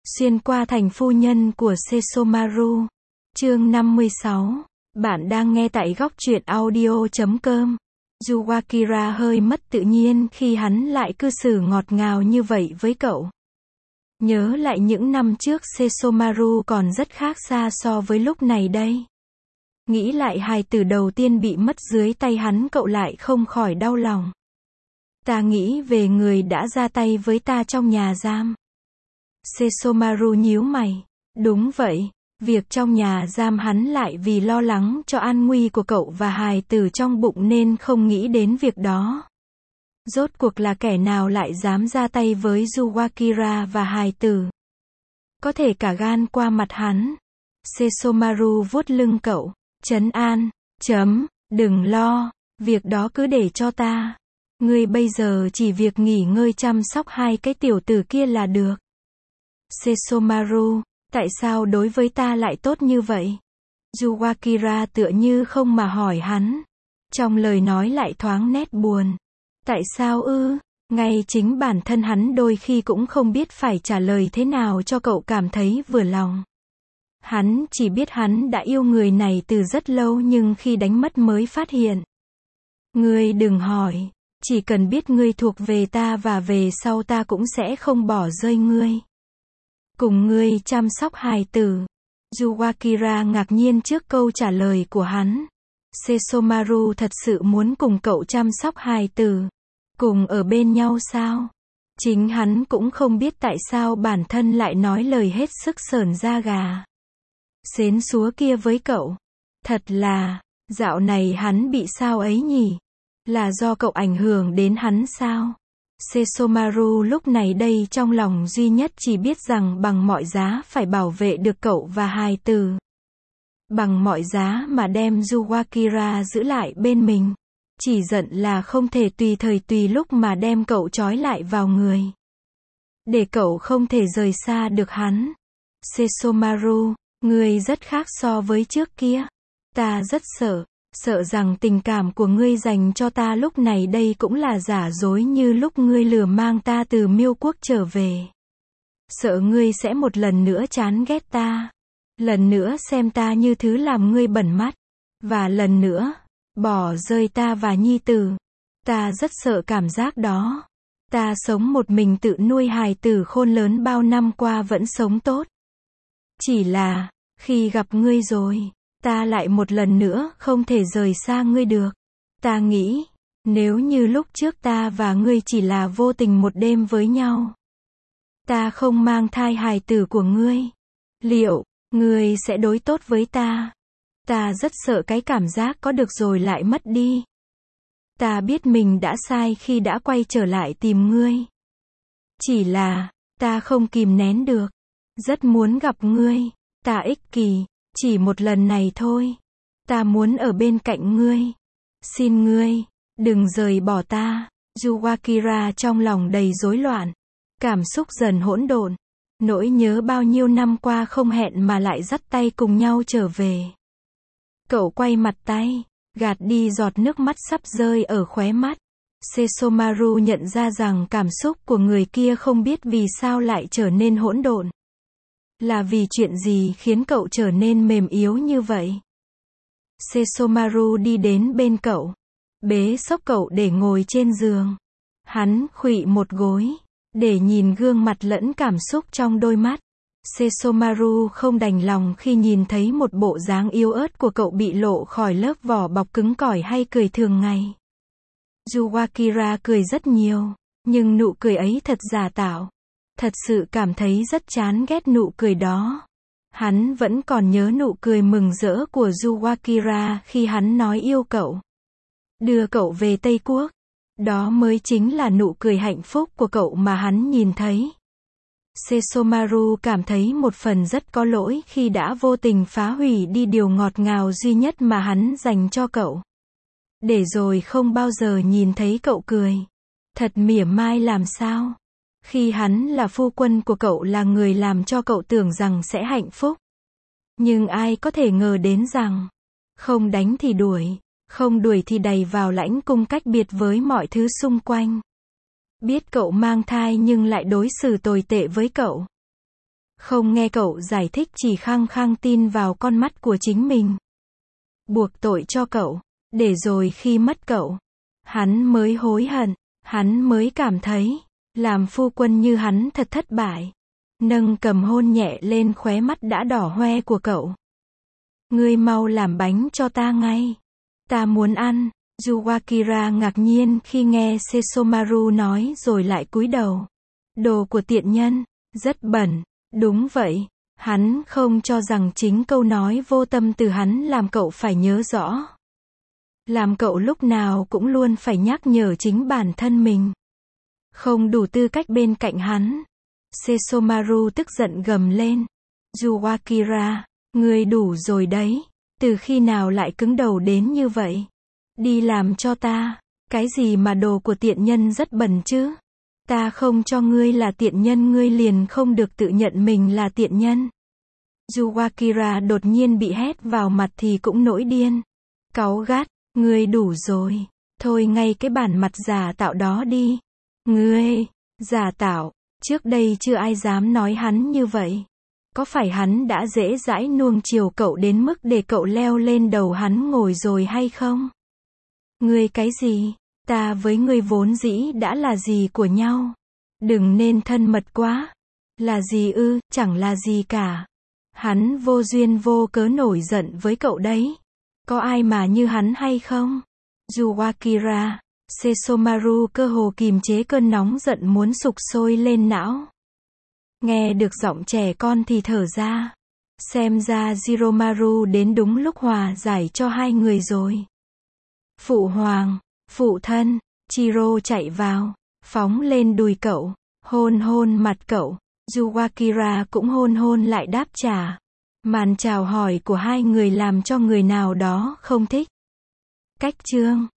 Xuyên qua thành phu nhân của Sesomaru. Chương 56. Bạn đang nghe tại góc truyện audio.com. Yukira hơi mất tự nhiên khi hắn lại cư xử ngọt ngào như vậy với cậu. Nhớ lại những năm trước Sesomaru còn rất khác xa so với lúc này đây. Nghĩ lại hài tử đầu tiên bị mất dưới tay hắn, cậu lại không khỏi đau lòng. Ta nghĩ về người đã ra tay với ta trong nhà giam. Sesomaru nhíu mày. Đúng vậy, việc trong nhà giam hắn lại vì lo lắng cho an nguy của cậu và hài tử trong bụng nên không nghĩ đến việc đó. Rốt cuộc là kẻ nào lại dám ra tay với Yukira và hài tử? Có thể cả gan qua mặt hắn. Sesomaru vuốt lưng cậu, trấn an, đừng lo, việc đó cứ để cho ta. Ngươi bây giờ chỉ việc nghỉ ngơi chăm sóc hai cái tiểu tử kia là được. Sesomaru, tại sao đối với ta lại tốt như vậy? Yukira tựa như không mà hỏi hắn. Trong lời nói lại thoáng nét buồn. Tại sao ư? Ngay chính bản thân hắn đôi khi cũng không biết phải trả lời thế nào cho cậu cảm thấy vừa lòng. Hắn chỉ biết hắn đã yêu người này từ rất lâu nhưng khi đánh mất mới phát hiện. Ngươi đừng hỏi, chỉ cần biết ngươi thuộc về ta và về sau ta cũng sẽ không bỏ rơi ngươi. Cùng ngươi chăm sóc hài tử. Yukira ngạc nhiên trước câu trả lời của hắn. Sesomaru thật sự muốn cùng cậu chăm sóc hài tử. Cùng ở bên nhau sao? Chính hắn cũng không biết tại sao bản thân lại nói lời hết sức sởn da gà. Xến xúa kia với cậu. Thật là, dạo này hắn bị sao ấy nhỉ? Là do cậu ảnh hưởng đến hắn sao? Sesomaru lúc này đây trong lòng duy nhất chỉ biết rằng bằng mọi giá phải bảo vệ được cậu và hài tử. Bằng mọi giá mà đem Yukira giữ lại bên mình. Chỉ giận là không thể tùy thời tùy lúc mà đem cậu trói lại vào người. Để cậu không thể rời xa được hắn. Sesomaru, ngươi rất khác so với trước kia. Ta rất sợ rằng tình cảm của ngươi dành cho ta lúc này đây cũng là giả dối như lúc ngươi lừa mang ta từ Miêu Quốc trở về. Sợ ngươi sẽ một lần nữa chán ghét ta. Lần nữa xem ta như thứ làm ngươi bẩn mắt. Và lần nữa, bỏ rơi ta và nhi tử. Ta rất sợ cảm giác đó. Ta sống một mình tự nuôi hài tử khôn lớn bao năm qua vẫn sống tốt. Chỉ là, khi gặp ngươi rồi, ta lại một lần nữa không thể rời xa ngươi được. Ta nghĩ, nếu như lúc trước ta và ngươi chỉ là vô tình một đêm với nhau. Ta không mang thai hài tử của ngươi. Liệu, ngươi sẽ đối tốt với ta? Ta rất sợ cái cảm giác có được rồi lại mất đi. Ta biết mình đã sai khi đã quay trở lại tìm ngươi. Chỉ là, ta không kìm nén được. Rất muốn gặp ngươi. Ta ích kỷ, chỉ một lần này thôi. Ta muốn ở bên cạnh ngươi. Xin ngươi, đừng rời bỏ ta. Yukira trong lòng đầy rối loạn. Cảm xúc dần hỗn độn. Nỗi nhớ bao nhiêu năm qua không hẹn mà lại dắt tay cùng nhau trở về. Cậu quay mặt tay, gạt đi giọt nước mắt sắp rơi ở khóe mắt. Sesomaru nhận ra rằng cảm xúc của người kia không biết vì sao lại trở nên hỗn độn. Là vì chuyện gì khiến cậu trở nên mềm yếu như vậy? Sesomaru đi đến bên cậu, bế xốc cậu để ngồi trên giường. Hắn khuỵu một gối, để nhìn gương mặt lẫn cảm xúc trong đôi mắt. Sesomaru không đành lòng khi nhìn thấy một bộ dáng yếu ớt của cậu bị lộ khỏi lớp vỏ bọc cứng cỏi hay cười thường ngày. Yukira cười rất nhiều, nhưng nụ cười ấy thật giả tạo. Thật sự cảm thấy rất chán ghét nụ cười đó. Hắn vẫn còn nhớ nụ cười mừng rỡ của Yukira khi hắn nói yêu cậu. Đưa cậu về Tây Quốc. Đó mới chính là nụ cười hạnh phúc của cậu mà hắn nhìn thấy. Sesomaru cảm thấy một phần rất có lỗi khi đã vô tình phá hủy đi điều ngọt ngào duy nhất mà hắn dành cho cậu. Để rồi không bao giờ nhìn thấy cậu cười. Thật mỉa mai làm sao? Khi hắn là phu quân của cậu, là người làm cho cậu tưởng rằng sẽ hạnh phúc. Nhưng ai có thể ngờ đến rằng, không đánh thì đuổi, không đuổi thì đày vào lãnh cung cách biệt với mọi thứ xung quanh. Biết cậu mang thai nhưng lại đối xử tồi tệ với cậu. Không nghe cậu giải thích, chỉ khăng khăng tin vào con mắt của chính mình. Buộc tội cho cậu. Để rồi khi mất cậu, hắn mới hối hận. Hắn mới cảm thấy, làm phu quân như hắn thật thất bại. Nâng cầm hôn nhẹ lên khóe mắt đã đỏ hoe của cậu. Ngươi mau làm bánh cho ta ngay. Ta muốn ăn. Yukira ngạc nhiên khi nghe Sesomaru nói rồi lại cúi đầu. Đồ của tiện nhân, rất bẩn. Đúng vậy, hắn không cho rằng chính câu nói vô tâm từ hắn làm cậu phải nhớ rõ. Làm cậu lúc nào cũng luôn phải nhắc nhở chính bản thân mình. Không đủ tư cách bên cạnh hắn. Sesomaru tức giận gầm lên. Yukira, ngươi đủ rồi đấy. Từ khi nào lại cứng đầu đến như vậy? Đi làm cho ta. Cái gì mà đồ của tiện nhân rất bẩn chứ? Ta không cho ngươi là tiện nhân, ngươi liền không được tự nhận mình là tiện nhân. Yukira đột nhiên bị hét vào mặt thì cũng nổi điên. Cáu gắt, ngươi đủ rồi. Thôi ngay cái bản mặt giả tạo đó đi. Ngươi, giả tạo, trước đây chưa ai dám nói hắn như vậy. Có phải hắn đã dễ dãi nuông chiều cậu đến mức để cậu leo lên đầu hắn ngồi rồi hay không? Ngươi cái gì? Ta với ngươi vốn dĩ đã là gì của nhau. Đừng nên thân mật quá. Là gì ư, chẳng là gì cả. Hắn vô duyên vô cớ nổi giận với cậu đấy. Có ai mà như hắn hay không? Yukira, Sesomaru cơ hồ kìm chế cơn nóng giận muốn sục sôi lên não. Nghe được giọng trẻ con thì thở ra. Xem ra Jiromaru đến đúng lúc hòa giải cho hai người rồi. Phụ hoàng, phụ thân, Chiro chạy vào, phóng lên đùi cậu, hôn hôn mặt cậu. Yukira cũng hôn hôn lại đáp trả. Màn chào hỏi của hai người làm cho người nào đó không thích. Cách chương